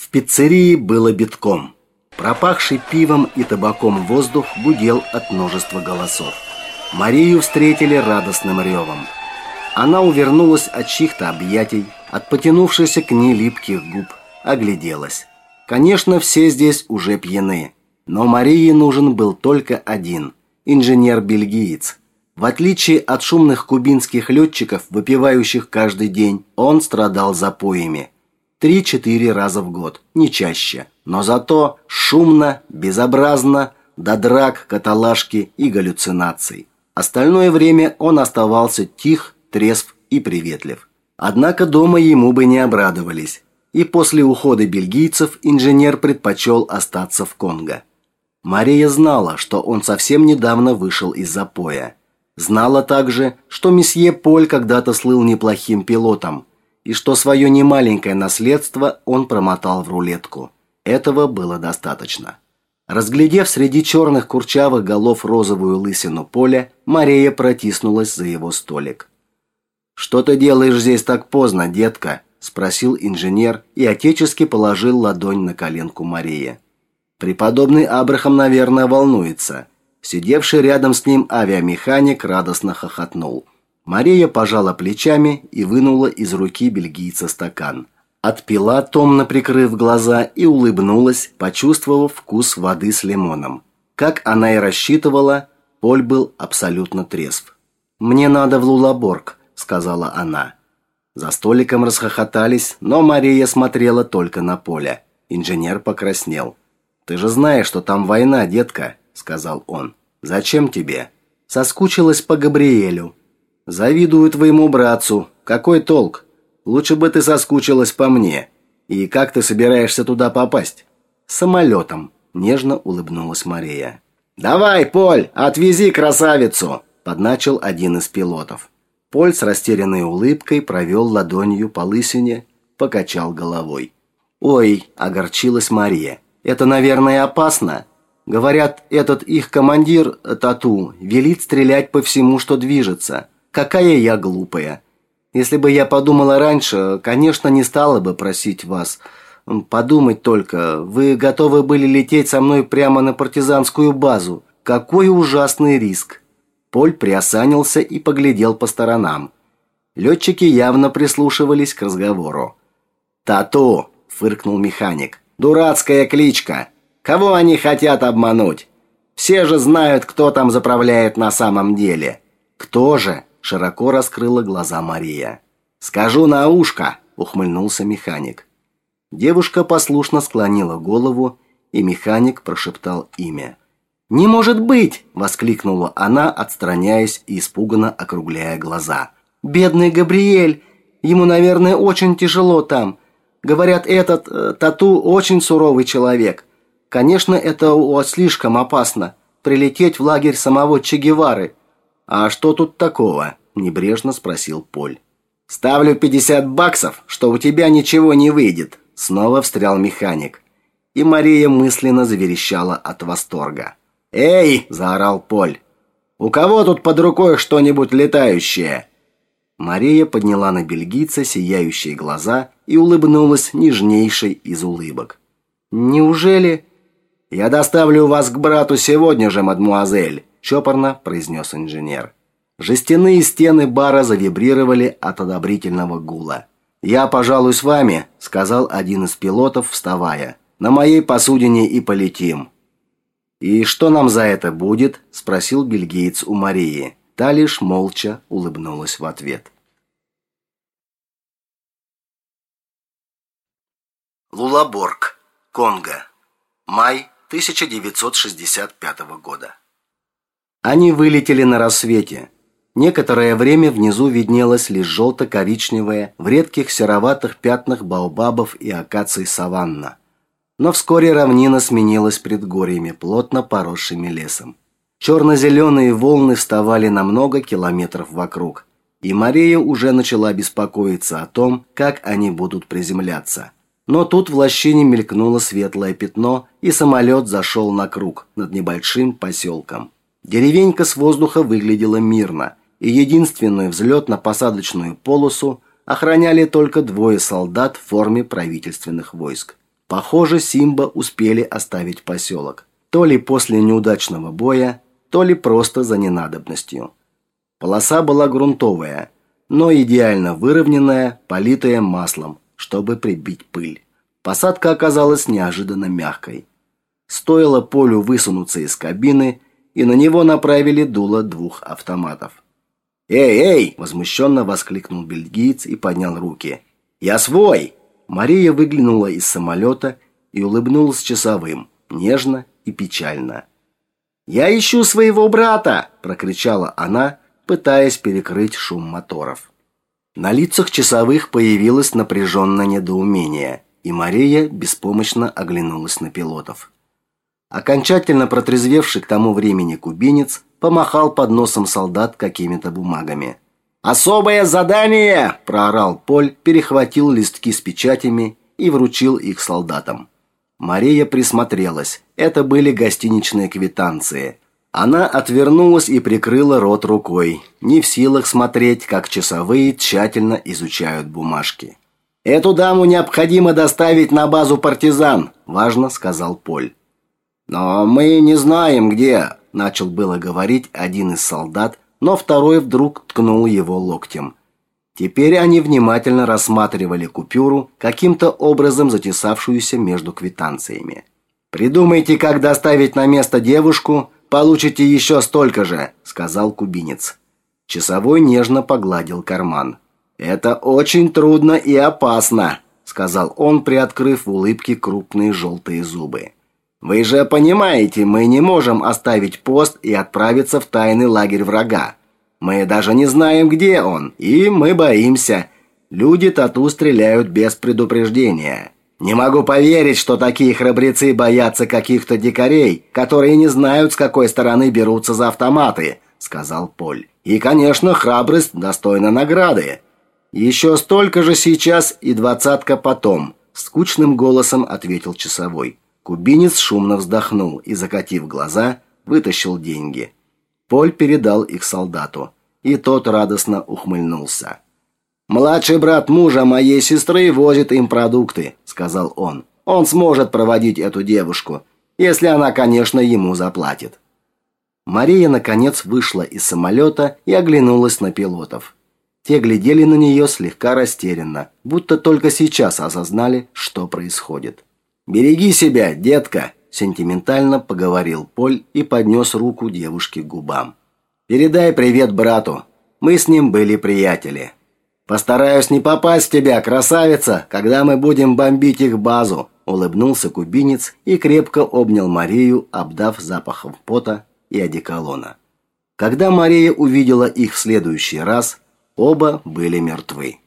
В пиццерии было битком. Пропахший пивом и табаком воздух гудел от множества голосов. Марию встретили радостным ревом. Она увернулась от чьих-то объятий, от потянувшихся к ней липких губ, огляделась. Конечно, все здесь уже пьяны, но Марии нужен был только один – инженер-бельгиец. В отличие от шумных кубинских летчиков, выпивающих каждый день, он страдал запоями. 3-4 раза в год, не чаще. Но зато шумно, безобразно, до драк, каталажки и галлюцинаций. Остальное время он оставался тих, трезв и приветлив. Однако дома ему бы не обрадовались. И после ухода бельгийцев инженер предпочел остаться в Конго. Мария знала, что он совсем недавно вышел из запоя. Знала также, что месье Поль когда-то слыл неплохим пилотом, и что свое немаленькое наследство он промотал в рулетку. Этого было достаточно. Разглядев среди черных курчавых голов розовую лысину Поля, Мария протиснулась за его столик. «Что ты делаешь здесь так поздно, детка?» – спросил инженер и отечески положил ладонь на коленку Марии. Преподобный Абрахам, наверное, волнуется. Сидевший рядом с ним авиамеханик радостно хохотнул. Мария пожала плечами и вынула из руки бельгийца стакан. Отпила, томно прикрыв глаза, и улыбнулась, почувствовав вкус воды с лимоном. Как она и рассчитывала, Поль был абсолютно трезв. «Мне надо в Лулаборг», — сказала она. За столиком расхохотались, но Мария смотрела только на Поля. Инженер покраснел. «Ты же знаешь, что там война, детка», — сказал он. «Зачем тебе?» «Соскучилась по Габриэлю». «Завидую твоему братцу. Какой толк? Лучше бы ты соскучилась по мне. И как ты собираешься туда попасть?» «Самолетом», — нежно улыбнулась Мария. «Давай, Поль, отвези красавицу!» — подначил один из пилотов. Поль с растерянной улыбкой провел ладонью по лысине, покачал головой. «Ой», — огорчилась Мария, — «это, наверное, опасно. Говорят, этот их командир, Тату, велит стрелять по всему, что движется. Какая я глупая. Если бы я подумала раньше, конечно, не стала бы просить вас. Подумать только, вы готовы были лететь со мной прямо на партизанскую базу. Какой ужасный риск!» Поль приосанился и поглядел по сторонам. Летчики явно прислушивались к разговору. «Тату!» – фыркнул механик. «Дурацкая кличка! Кого они хотят обмануть? Все же знают, кто там заправляет на самом деле». «Кто же?» – широко раскрыла глаза Мария. «Скажу на ушко!» – ухмыльнулся механик. Девушка послушно склонила голову, и механик прошептал имя. «Не может быть!» – воскликнула она, отстраняясь и испуганно округляя глаза. «Бедный Габриэль! Ему, наверное, очень тяжело там. Говорят, этот Тату очень суровый человек. Конечно, это слишком опасно – прилететь в лагерь самого Че Гевары». «А что тут такого?» – небрежно спросил Поль. «Ставлю $50, что у тебя ничего не выйдет», – снова встрял механик. И Мария мысленно заверещала от восторга. «Эй!» – заорал Поль. «У кого тут под рукой что-нибудь летающее?» Мария подняла на бельгийца сияющие глаза и улыбнулась нежнейшей из улыбок. «Неужели?» «Я доставлю вас к брату сегодня же, мадмуазель», – чопорно произнес инженер. Жестяные стены бара завибрировали от одобрительного гула. «Я, пожалуй, с вами», – сказал один из пилотов, вставая. «На моей посудине и полетим». «И что нам за это будет?» – спросил бельгиец у Марии. Та лишь молча улыбнулась в ответ. Лулаборг, Конго. Май 1965 года. Они вылетели на рассвете. Некоторое время внизу виднелась лишь желто-коричневая, в редких сероватых пятнах баобабов и акаций саванна. Но вскоре равнина сменилась предгорьями, плотно поросшими лесом. Черно-зеленые волны вставали на много километров вокруг, и Мария уже начала беспокоиться о том, как они будут приземляться. Но тут в лощине мелькнуло светлое пятно, и самолет зашел на круг над небольшим поселком. Деревенька с воздуха выглядела мирно, и единственную взлетно-посадочную полосу охраняли только 2 солдат в форме правительственных войск. Похоже, Симба успели оставить поселок. То ли после неудачного боя, то ли просто за ненадобностью. Полоса была грунтовая, но идеально выровненная, политая маслом, чтобы прибить пыль. Посадка оказалась неожиданно мягкой. Стоило Полю высунуться из кабины, и на него направили дуло 2 автоматов. «Эй, эй!» – возмущенно воскликнул бельгиец и поднял руки. «Я свой!» Мария выглянула из самолета и улыбнулась часовым, нежно и печально. «Я ищу своего брата!» – прокричала она, пытаясь перекрыть шум моторов. На лицах часовых появилось напряженное недоумение, и Мария беспомощно оглянулась на пилотов. Окончательно протрезвевший к тому времени кубинец помахал под носом солдат какими-то бумагами. «Особое задание!» – проорал Поль, перехватил листки с печатями и вручил их солдатам. Мария присмотрелась. Это были гостиничные квитанции. Она отвернулась и прикрыла рот рукой, не в силах смотреть, как часовые тщательно изучают бумажки. «Эту даму необходимо доставить на базу партизан», – важно сказал Поль. «Но мы не знаем, где», – начал было говорить один из солдат, но второй вдруг ткнул его локтем. Теперь они внимательно рассматривали купюру, каким-то образом затесавшуюся между квитанциями. «Придумайте, как доставить на место девушку, получите еще столько же», – сказал кубинец. Часовой нежно погладил карман. «Это очень трудно и опасно», – сказал он, приоткрыв в улыбке крупные желтые зубы. «Вы же понимаете, мы не можем оставить пост и отправиться в тайный лагерь врага. Мы даже не знаем, где он, и мы боимся. Люди тату стреляют без предупреждения. Не могу поверить, что такие храбрецы боятся каких-то дикарей, которые не знают, с какой стороны берутся за автоматы», – сказал Поль. «И, конечно, храбрость достойна награды. Еще столько же сейчас и 20 потом», – скучным голосом ответил часовой. Кубинец шумно вздохнул и, закатив глаза, вытащил деньги. Поль передал их солдату, и тот радостно ухмыльнулся. «Младший брат мужа моей сестры возит им продукты», – сказал он. «Он сможет проводить эту девушку, если она, конечно, ему заплатит». Мария, наконец, вышла из самолета и оглянулась на пилотов. Те глядели на нее слегка растерянно, будто только сейчас осознали, что происходит. «Береги себя, детка», – сентиментально поговорил Поль и поднес руку девушке к губам. «Передай привет брату. Мы с ним были приятели. Постараюсь не попасть в тебя, красавица, когда мы будем бомбить их базу», – улыбнулся кубинец и крепко обнял Марию, обдав запахом пота и одеколона. Когда Мария увидела их в следующий раз, оба были мертвы.